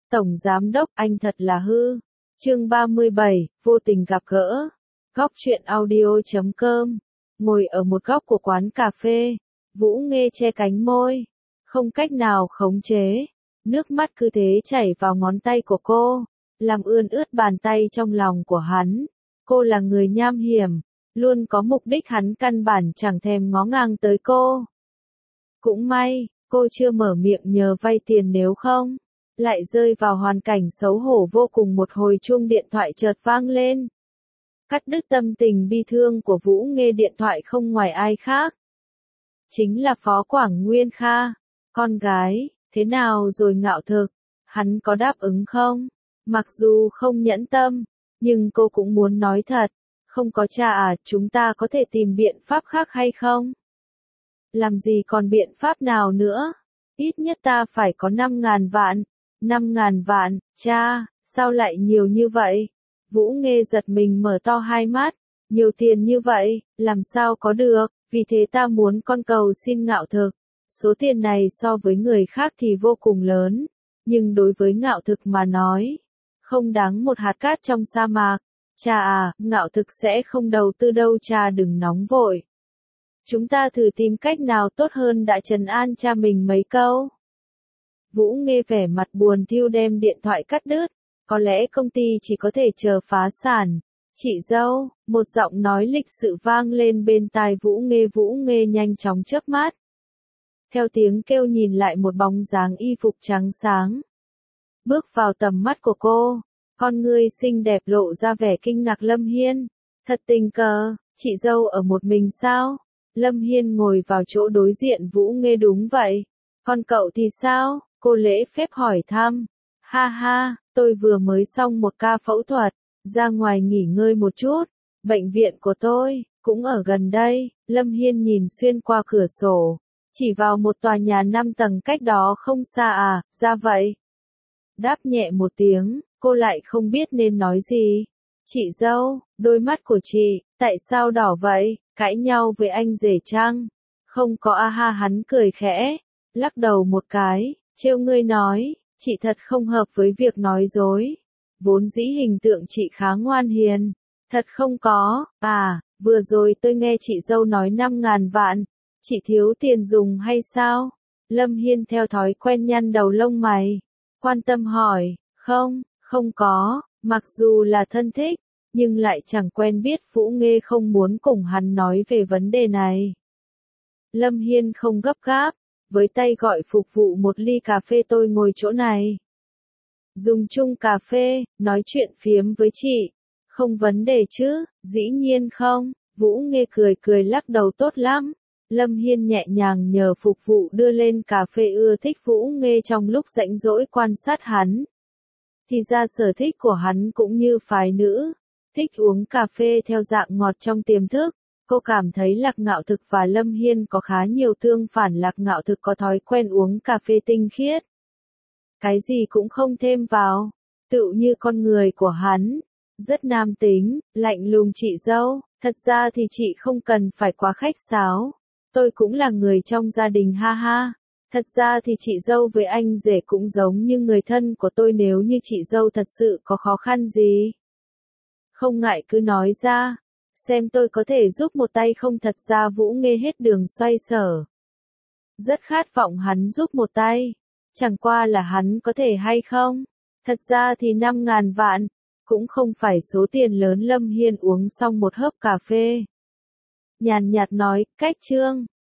Tổng Giám Đốc, anh thật là hư. Chương 37, vô tình gặp gỡ. Góc truyện audio.com. Ngồi ở một góc của quán cà phê, Vũ Nghê che cánh môi, không cách nào khống chế. Nước mắt cứ thế chảy vào ngón tay của cô, làm ươn ướt bàn tay trong lòng của hắn. Cô là người nham hiểm, luôn có mục đích hắn căn bản chẳng thèm ngó ngang tới cô. Cũng may, cô chưa mở miệng nhờ vay tiền, nếu không lại rơi vào hoàn cảnh xấu hổ vô cùng. Một hồi chuông điện thoại chợt vang lên. Cắt đứt tâm tình bi thương của Vũ Nghê, điện thoại không ngoài ai khác, chính là Phó Quảng Nguyên Kha. Con gái, thế nào rồi Ngạo Thực? Hắn có đáp ứng không? Mặc dù không nhẫn tâm, nhưng cô cũng muốn nói thật. Không có cha à, chúng ta có thể tìm biện pháp khác hay không? Làm gì còn biện pháp nào nữa? Ít nhất ta phải có 5.000 vạn. 5.000 vạn, cha, sao lại nhiều như vậy? Vũ Nghê giật mình mở to hai mắt. Nhiều tiền như vậy, làm sao có được? Vì thế ta muốn con cầu xin Ngạo Thực. Số tiền này so với người khác thì vô cùng lớn, nhưng đối với Ngạo Thực mà nói, không đáng một hạt cát trong sa mạc. Cha à, Ngạo Thực sẽ không đầu tư đâu, cha đừng nóng vội. Chúng ta thử tìm cách nào tốt hơn đã, trấn an cha mình mấy câu. Vũ Nghê vẻ mặt buồn thiu đem điện thoại cắt đứt. Có lẽ công ty chỉ có thể chờ phá sản. Chị dâu, một giọng nói lịch sự vang lên bên tai Vũ Nghê. Vũ Nghê nhanh chóng chớp mắt. Theo tiếng kêu nhìn lại, một bóng dáng y phục trắng sáng bước vào tầm mắt của cô. Con ngươi xinh đẹp lộ ra vẻ kinh ngạc. Lâm Hiên, thật tình cờ, chị dâu ở một mình sao? Lâm Hiên ngồi vào chỗ đối diện Vũ Nghê. Đúng vậy. Con cậu thì sao? Cô lễ phép hỏi thăm. Ha ha, tôi vừa mới xong một ca phẫu thuật, ra ngoài nghỉ ngơi một chút. Bệnh viện của tôi cũng ở gần đây. Lâm Hiên nhìn xuyên qua cửa sổ, chỉ vào một tòa nhà 5 tầng cách đó không xa. À, ra vậy. Đáp nhẹ một tiếng, cô lại không biết nên nói gì. Chị dâu, đôi mắt của chị, tại sao đỏ vậy? Cãi nhau với anh rể chăng? Không có. A ha, hắn cười khẽ, lắc đầu một cái, trêu ngươi nói, chị thật không hợp với việc nói dối. Vốn dĩ hình tượng chị khá ngoan hiền. Thật không có. À, vừa rồi tôi nghe chị dâu nói 5.000 vạn. Chị thiếu tiền dùng hay sao? Lâm Hiên theo thói quen nhăn đầu lông mày, quan tâm hỏi. Không, không có. Mặc dù là thân thích, nhưng lại chẳng quen biết. Vũ Nghê không muốn cùng hắn nói về vấn đề này. Lâm Hiên không gấp gáp, với tay gọi phục vụ một ly cà phê. Tôi ngồi chỗ này, dùng chung cà phê, nói chuyện phiếm với chị. Không vấn đề chứ? Dĩ nhiên không. Vũ Nghê cười cười lắc đầu. Tốt lắm. Lâm Hiên nhẹ nhàng nhờ phục vụ đưa lên cà phê. Ưa thích Vũ Nghê trong lúc rảnh rỗi quan sát hắn. Thì ra sở thích của hắn cũng như phái nữ, thích uống cà phê theo dạng ngọt trong tiềm thức. Cô cảm thấy Lạc Ngạo Thực và Lâm Hiên có khá nhiều tương phản. Lạc Ngạo Thực có thói quen uống cà phê tinh khiết, cái gì cũng không thêm vào, tựu như con người của hắn, rất nam tính, lạnh lùng. Chị dâu, thật ra thì chị không cần phải quá khách sáo. Tôi cũng là người trong gia đình. Ha ha. Thật ra thì chị dâu với anh rể cũng giống như người thân của tôi. Nếu như chị dâu thật sự có khó khăn gì, không ngại cứ nói ra, xem tôi có thể giúp một tay không. Thật ra Vũ Nghê hết đường xoay sở, rất khát vọng hắn giúp một tay. Chẳng qua là hắn có thể hay không. Thật ra thì 5.000 vạn cũng không phải số tiền lớn. Lâm Hiên uống xong một hớp cà phê, nhàn nhạt nói, cách chương.